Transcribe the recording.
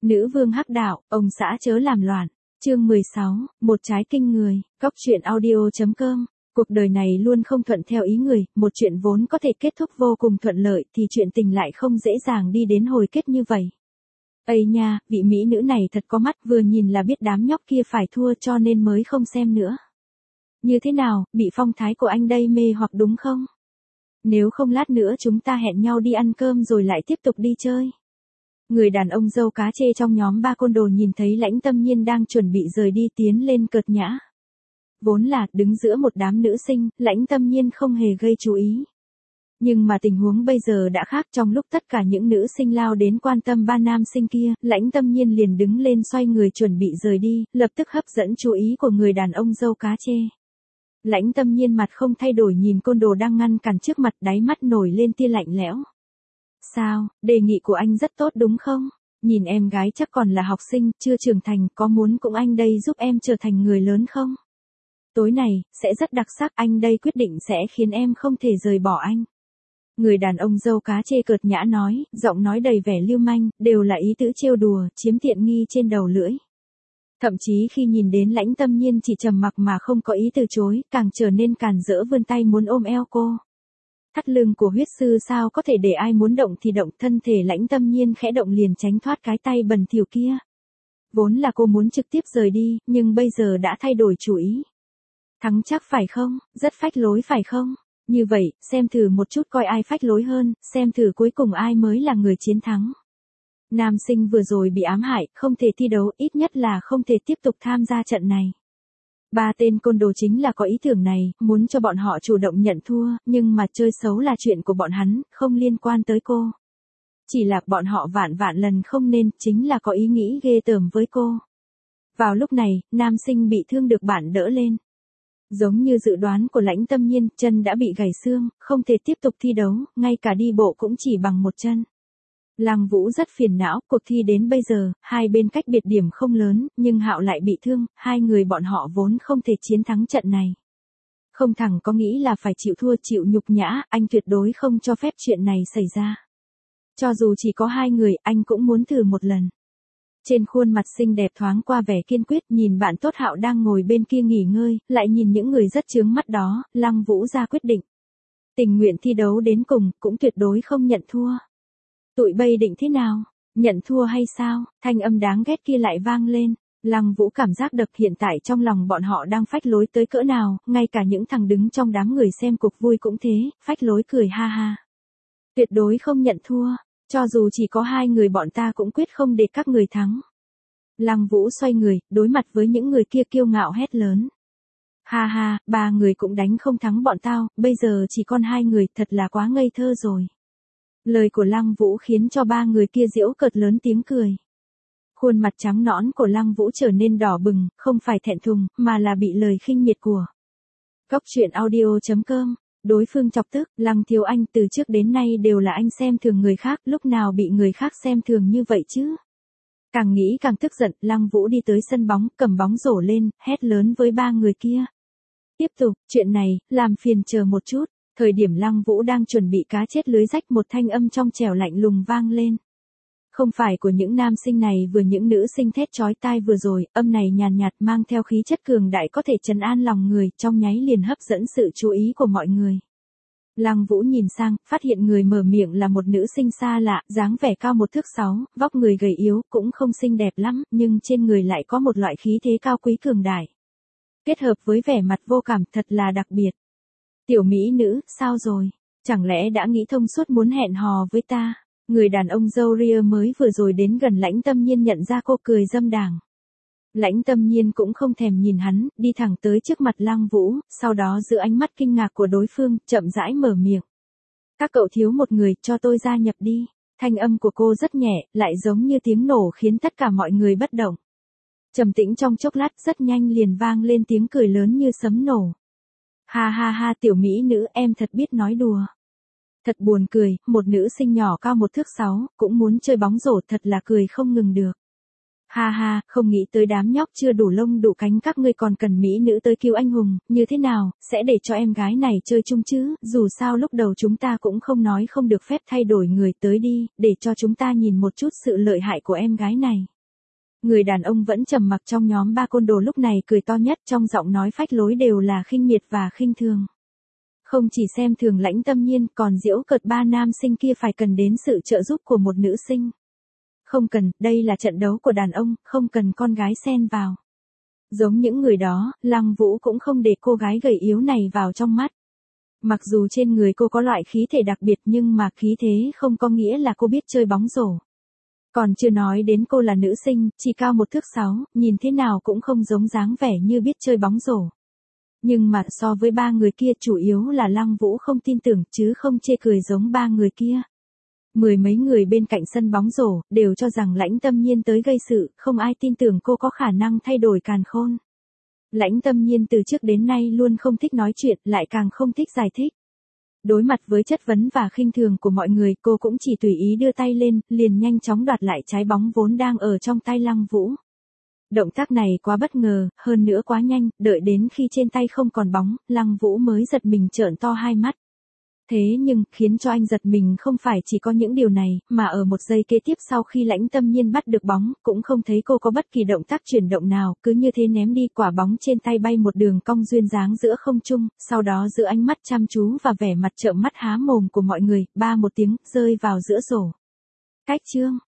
Nữ vương hắc đạo, ông xã chớ làm loạn. Chương 16, một trái kinh người, Cóc truyện audio.com. Cuộc đời này luôn không thuận theo ý người, một chuyện vốn có thể kết thúc vô cùng thuận lợi thì chuyện tình lại không dễ dàng đi đến hồi kết như vậy. Ây nha, vị mỹ nữ này thật có mắt, vừa nhìn là biết đám nhóc kia phải thua cho nên mới không xem nữa. Như thế nào, bị phong thái của anh đây mê hoặc đúng không? Nếu không lát nữa chúng ta hẹn nhau đi ăn cơm rồi lại tiếp tục đi chơi. Người đàn ông dâu cá chê trong nhóm ba côn đồ nhìn thấy Lãnh Tâm Nhiên đang chuẩn bị rời đi tiến lên cợt nhã. Vốn là đứng giữa một đám nữ sinh, Lãnh Tâm Nhiên không hề gây chú ý. Nhưng mà tình huống bây giờ đã khác, trong lúc tất cả những nữ sinh lao đến quan tâm ba nam sinh kia, Lãnh Tâm Nhiên liền đứng lên xoay người chuẩn bị rời đi, lập tức hấp dẫn chú ý của người đàn ông dâu cá chê. Lãnh Tâm Nhiên mặt không thay đổi nhìn côn đồ đang ngăn cản trước mặt, đáy mắt nổi lên tia lạnh lẽo. Sao, đề nghị của anh rất tốt đúng không? Nhìn em gái chắc còn là học sinh, chưa trưởng thành, có muốn cùng anh đây giúp em trở thành người lớn không? Tối này, sẽ rất đặc sắc, anh đây quyết định sẽ khiến em không thể rời bỏ anh. Người đàn ông dâu cá chê cợt nhã nói, giọng nói đầy vẻ lưu manh, đều là ý tứ trêu đùa, chiếm tiện nghi trên đầu lưỡi. Thậm chí khi nhìn đến Lãnh Tâm Nhiên chỉ trầm mặc mà không có ý từ chối, càng trở nên càn rỡ vươn tay muốn ôm eo cô. Thắt lưng của huyết sư sao có thể để ai muốn động thì động, thân thể Lãnh Tâm Nhiên khẽ động liền tránh thoát cái tay bẩn thỉu kia. Vốn là cô muốn trực tiếp rời đi, nhưng bây giờ đã thay đổi chủ ý. Thắng chắc phải không, rất phách lối phải không? Như vậy, xem thử một chút coi ai phách lối hơn, xem thử cuối cùng ai mới là người chiến thắng. Nam sinh vừa rồi bị ám hại, không thể thi đấu, ít nhất là không thể tiếp tục tham gia trận này. Ba tên côn đồ chính là có ý tưởng này, muốn cho bọn họ chủ động nhận thua, nhưng mà chơi xấu là chuyện của bọn hắn, không liên quan tới cô. Chỉ là bọn họ vạn vạn lần không nên, chính là có ý nghĩ ghê tởm với cô. Vào lúc này, nam sinh bị thương được bạn đỡ lên. Giống như dự đoán của Lãnh Tâm Nhiên, chân đã bị gãy xương, không thể tiếp tục thi đấu, ngay cả đi bộ cũng chỉ bằng một chân. Lăng Vũ rất phiền não, cuộc thi đến bây giờ, hai bên cách biệt điểm không lớn, nhưng Hạo lại bị thương, hai người bọn họ vốn không thể chiến thắng trận này. Không thẳng có nghĩ là phải chịu thua chịu nhục nhã, anh tuyệt đối không cho phép chuyện này xảy ra. Cho dù chỉ có hai người, anh cũng muốn thử một lần. Trên khuôn mặt xinh đẹp thoáng qua vẻ kiên quyết, nhìn bạn tốt Hạo đang ngồi bên kia nghỉ ngơi, lại nhìn những người rất chướng mắt đó, Lăng Vũ ra quyết định. Tình nguyện thi đấu đến cùng, cũng tuyệt đối không nhận thua. Tụi bây định thế nào? Nhận thua hay sao? Thanh âm đáng ghét kia lại vang lên. Lăng Vũ cảm giác được hiện tại trong lòng bọn họ đang phách lối tới cỡ nào, ngay cả những thằng đứng trong đám người xem cuộc vui cũng thế, phách lối cười ha ha. Tuyệt đối không nhận thua, cho dù chỉ có hai người bọn ta cũng quyết không để các người thắng. Lăng Vũ xoay người, đối mặt với những người kia kiêu ngạo hét lớn. Ha ha, ba người cũng đánh không thắng bọn tao, bây giờ chỉ còn hai người, thật là quá ngây thơ rồi. Lời của Lăng Vũ khiến cho ba người kia giễu cợt lớn tiếng cười. Khuôn mặt trắng nõn của Lăng Vũ trở nên đỏ bừng, không phải thẹn thùng, mà là bị lời khinh miệt của Cóc truyện audio.com. Đối phương chọc tức, Lăng thiếu anh từ trước đến nay đều là anh xem thường người khác, lúc nào bị người khác xem thường như vậy chứ? Càng nghĩ càng tức giận, Lăng Vũ đi tới sân bóng, cầm bóng rổ lên, hét lớn với ba người kia. Tiếp tục, chuyện này, làm phiền chờ một chút. Thời điểm Lăng Vũ đang chuẩn bị cá chết lưới rách, một thanh âm trong trẻo lạnh lùng vang lên. Không phải của những nam sinh này, vừa những nữ sinh thét chói tai vừa rồi, âm này nhàn nhạt mang theo khí chất cường đại có thể trấn an lòng người, trong nháy liền hấp dẫn sự chú ý của mọi người. Lăng Vũ nhìn sang, phát hiện người mở miệng là một nữ sinh xa lạ, dáng vẻ cao 1 thước 6, vóc người gầy yếu, cũng không xinh đẹp lắm, nhưng trên người lại có một loại khí thế cao quý cường đại. Kết hợp với vẻ mặt vô cảm thật là đặc biệt. Tiểu mỹ nữ, sao rồi? Chẳng lẽ đã nghĩ thông suốt muốn hẹn hò với ta? Người đàn ông dâu ria mới vừa rồi đến gần Lãnh Tâm Nhiên nhận ra cô cười dâm đảng. Lãnh Tâm Nhiên cũng không thèm nhìn hắn, đi thẳng tới trước mặt Lăng Vũ, sau đó giữ ánh mắt kinh ngạc của đối phương, chậm rãi mở miệng. Các cậu thiếu một người, cho tôi gia nhập đi. Thanh âm của cô rất nhẹ, lại giống như tiếng nổ khiến tất cả mọi người bất động. Trầm tĩnh trong chốc lát, rất nhanh liền vang lên tiếng cười lớn như sấm nổ. Ha ha ha, tiểu mỹ nữ, em thật biết nói đùa. Thật buồn cười, một nữ sinh nhỏ cao 1 thước 6, cũng muốn chơi bóng rổ, thật là cười không ngừng được. Ha ha, không nghĩ tới đám nhóc chưa đủ lông đủ cánh các ngươi còn cần mỹ nữ tới cứu anh hùng, như thế nào, sẽ để cho em gái này chơi chung chứ, dù sao lúc đầu chúng ta cũng không nói không được phép thay đổi người, tới đi, để cho chúng ta nhìn một chút sự lợi hại của em gái này. Người đàn ông vẫn trầm mặc trong nhóm ba côn đồ lúc này cười to nhất, trong giọng nói phách lối đều là khinh miệt và khinh thường. Không chỉ xem thường Lãnh Tâm Nhiên, còn giễu cợt ba nam sinh kia phải cần đến sự trợ giúp của một nữ sinh. Không cần, đây là trận đấu của đàn ông, không cần con gái xen vào. Giống những người đó, Lăng Vũ cũng không để cô gái gầy yếu này vào trong mắt. Mặc dù trên người cô có loại khí thể đặc biệt nhưng mà khí thế không có nghĩa là cô biết chơi bóng rổ. Còn chưa nói đến cô là nữ sinh, chỉ cao 1 thước 6, nhìn thế nào cũng không giống dáng vẻ như biết chơi bóng rổ. Nhưng mà so với ba người kia chủ yếu là Lăng Vũ không tin tưởng chứ không chê cười giống ba người kia. Mười mấy người bên cạnh sân bóng rổ đều cho rằng Lãnh Tâm Nhiên tới gây sự, không ai tin tưởng cô có khả năng thay đổi càn khôn. Lãnh Tâm Nhiên từ trước đến nay luôn không thích nói chuyện, lại càng không thích giải thích. Đối mặt với chất vấn và khinh thường của mọi người, cô cũng chỉ tùy ý đưa tay lên, liền nhanh chóng đoạt lại trái bóng vốn đang ở trong tay Lăng Vũ. Động tác này quá bất ngờ, hơn nữa quá nhanh, đợi đến khi trên tay không còn bóng, Lăng Vũ mới giật mình trợn to hai mắt. Thế nhưng, khiến cho anh giật mình không phải chỉ có những điều này, mà ở một giây kế tiếp sau khi Lãnh Tâm Nhiên bắt được bóng, cũng không thấy cô có bất kỳ động tác chuyển động nào, cứ như thế ném đi, quả bóng trên tay bay một đường cong duyên dáng giữa không trung, sau đó giữa ánh mắt chăm chú và vẻ mặt trợn mắt há mồm của mọi người, ba một tiếng, rơi vào giữa rổ. Cách chương.